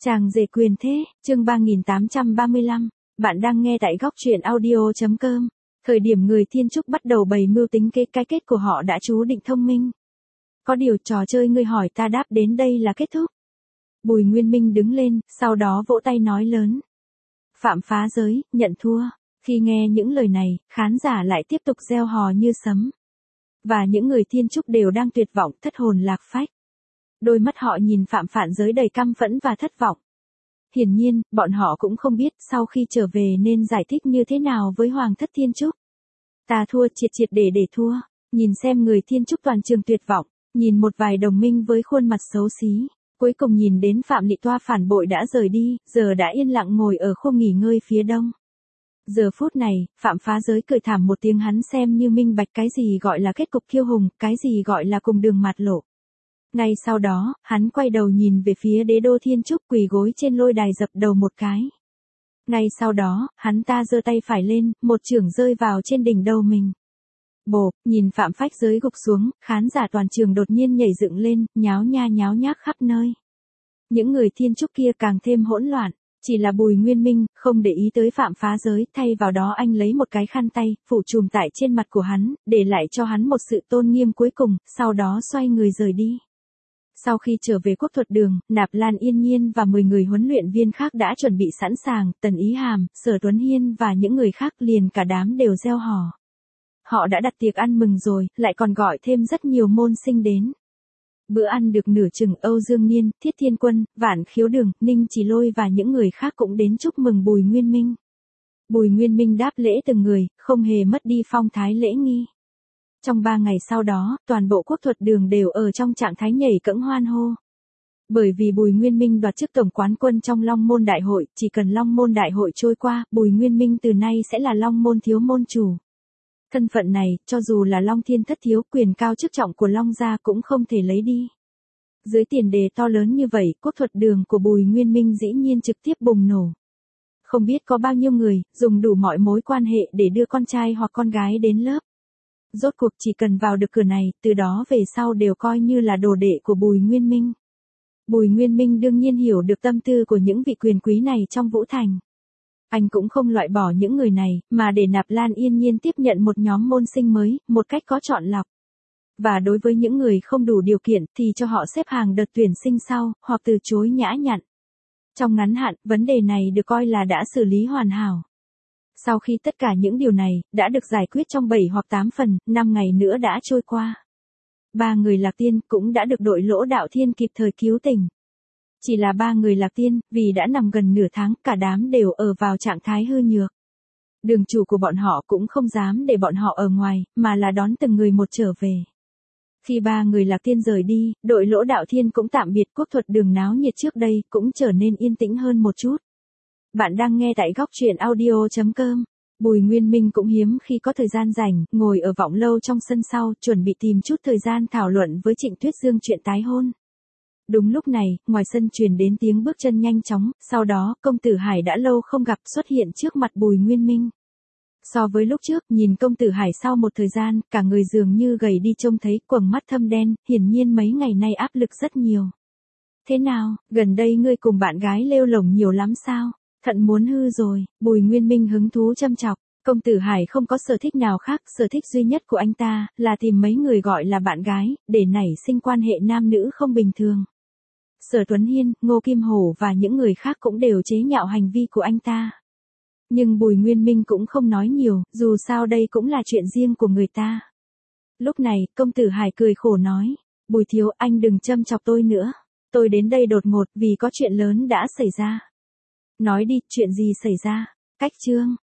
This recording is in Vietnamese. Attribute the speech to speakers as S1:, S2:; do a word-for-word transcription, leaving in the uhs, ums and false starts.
S1: Chàng rể quyền thế, chương ba nghìn tám trăm ba mươi lăm, bạn đang nghe tại góc truyện audio.com. Thời điểm người thiên trúc bắt đầu bày mưu tính kế, cái kết của họ đã chú định thông minh. Có điều trò chơi ngươi hỏi ta đáp đến đây là kết thúc. Bùi Nguyên Minh đứng lên, sau đó vỗ tay nói lớn. Phạm phá giới, nhận thua. Khi nghe những lời này, khán giả lại tiếp tục reo hò như sấm. Và những người thiên trúc đều đang tuyệt vọng, thất hồn lạc phách. Đôi mắt họ nhìn Phạm Phản Giới đầy căm phẫn và thất vọng. Hiển nhiên, bọn họ cũng không biết sau khi trở về nên giải thích như thế nào với Hoàng thất Thiên Trúc. Ta thua triệt triệt để để thua, nhìn xem người Thiên Trúc toàn trường tuyệt vọng, nhìn một vài đồng minh với khuôn mặt xấu xí, cuối cùng nhìn đến Phạm Lị Toa phản bội đã rời đi, giờ đã yên lặng ngồi ở khu nghỉ ngơi phía đông. Giờ phút này, Phạm Phá Giới cười thảm một tiếng, hắn xem như minh bạch cái gì gọi là kết cục kiêu hùng, cái gì gọi là cùng đường mạt lộ. Ngay sau đó, hắn quay đầu nhìn về phía đế đô Thiên Trúc quỳ gối trên lôi đài dập đầu một cái. Ngay sau đó, hắn ta giơ tay phải lên, một chưởng rơi vào trên đỉnh đầu mình. Bộp, nhìn Phạm Phách Giới gục xuống, khán giả toàn trường đột nhiên nhảy dựng lên, nháo nha nháo nhác khắp nơi. Những người Thiên Trúc kia càng thêm hỗn loạn, chỉ là Bùi Nguyên Minh không để ý tới Phạm Phá Giới, thay vào đó anh lấy một cái khăn tay, phủ trùm tại trên mặt của hắn, để lại cho hắn một sự tôn nghiêm cuối cùng, sau đó xoay người rời đi. Sau khi trở về Quốc Thuật Đường, Nạp Lan Yên Nhiên và mười người huấn luyện viên khác đã chuẩn bị sẵn sàng, Tần Ý Hàm, Sở Tuấn Hiên và những người khác liền cả đám đều reo hò. Họ đã đặt tiệc ăn mừng rồi, lại còn gọi thêm rất nhiều môn sinh đến. Bữa ăn được nửa chừng, Âu Dương Niên, Thiết Thiên Quân, Vạn Khiếu Đường, Ninh Chỉ Lôi và những người khác cũng đến chúc mừng Bùi Nguyên Minh. Bùi Nguyên Minh đáp lễ từng người, không hề mất đi phong thái lễ nghi. Trong ba ngày sau đó, toàn bộ Quốc Thuật Đường đều ở trong trạng thái nhảy cẫng hoan hô. Bởi vì Bùi Nguyên Minh đoạt chức tổng quán quân trong Long Môn Đại Hội, chỉ cần Long Môn Đại Hội trôi qua, Bùi Nguyên Minh từ nay sẽ là Long Môn thiếu môn chủ. Thân phận này, cho dù là Long Thiên Thất thiếu, quyền cao chức trọng của Long gia cũng không thể lấy đi. Dưới tiền đề to lớn như vậy, Quốc Thuật Đường của Bùi Nguyên Minh dĩ nhiên trực tiếp bùng nổ. Không biết có bao nhiêu người, dùng đủ mọi mối quan hệ để đưa con trai hoặc con gái đến lớp. Rốt cuộc chỉ cần vào được cửa này, từ đó về sau đều coi như là đồ đệ của Bùi Nguyên Minh. Bùi Nguyên Minh đương nhiên hiểu được tâm tư của những vị quyền quý này trong Vũ Thành. Anh cũng không loại bỏ những người này, mà để Nạp Lan Yên Nhiên tiếp nhận một nhóm môn sinh mới, một cách có chọn lọc. Và đối với những người không đủ điều kiện thì cho họ xếp hàng đợt tuyển sinh sau, hoặc từ chối nhã nhặn. Trong ngắn hạn, vấn đề này được coi là đã xử lý hoàn hảo. Sau khi tất cả những điều này đã được giải quyết trong bảy hoặc tám phần, năm ngày nữa đã trôi qua. Ba người Lạc Tiên cũng đã được đội Lỗ Đạo Thiên kịp thời cứu tỉnh. Chỉ là ba người Lạc Tiên, vì đã nằm gần nửa tháng, cả đám đều ở vào trạng thái hư nhược. Đường chủ của bọn họ cũng không dám để bọn họ ở ngoài, mà là đón từng người một trở về. Khi ba người Lạc Tiên rời đi, đội Lỗ Đạo Thiên cũng tạm biệt. Quốc Thuật Đường náo nhiệt trước đây cũng trở nên yên tĩnh hơn một chút. Bạn đang nghe tại góc truyện audio.com. Bùi Nguyên Minh cũng hiếm khi có thời gian rảnh, ngồi ở vọng lâu trong sân sau, chuẩn bị tìm chút thời gian thảo luận với Trịnh Tuyết Dương chuyện tái hôn. Đúng lúc này, ngoài sân truyền đến tiếng bước chân nhanh chóng, sau đó, công tử Hải đã lâu không gặp xuất hiện trước mặt Bùi Nguyên Minh. So với lúc trước, nhìn công tử Hải sau một thời gian, cả người dường như gầy đi, trông thấy quầng mắt thâm đen, hiển nhiên mấy ngày nay áp lực rất nhiều. Thế nào, gần đây ngươi cùng bạn gái lêu lổng nhiều lắm sao? Thận muốn hư rồi. Bùi Nguyên Minh hứng thú châm chọc. Công tử Hải không có sở thích nào khác, sở thích duy nhất của anh ta là tìm mấy người gọi là bạn gái, để nảy sinh quan hệ nam nữ không bình thường. Sở Tuấn Hiên, Ngô Kim Hổ và những người khác cũng đều chế nhạo hành vi của anh ta. Nhưng Bùi Nguyên Minh cũng không nói nhiều, dù sao đây cũng là chuyện riêng của người ta. Lúc này, công tử Hải cười khổ nói, Bùi thiếu, anh đừng châm chọc tôi nữa. Tôi đến đây đột ngột vì có chuyện lớn đã xảy ra. Nói đi, chuyện gì xảy ra? Cách Trương,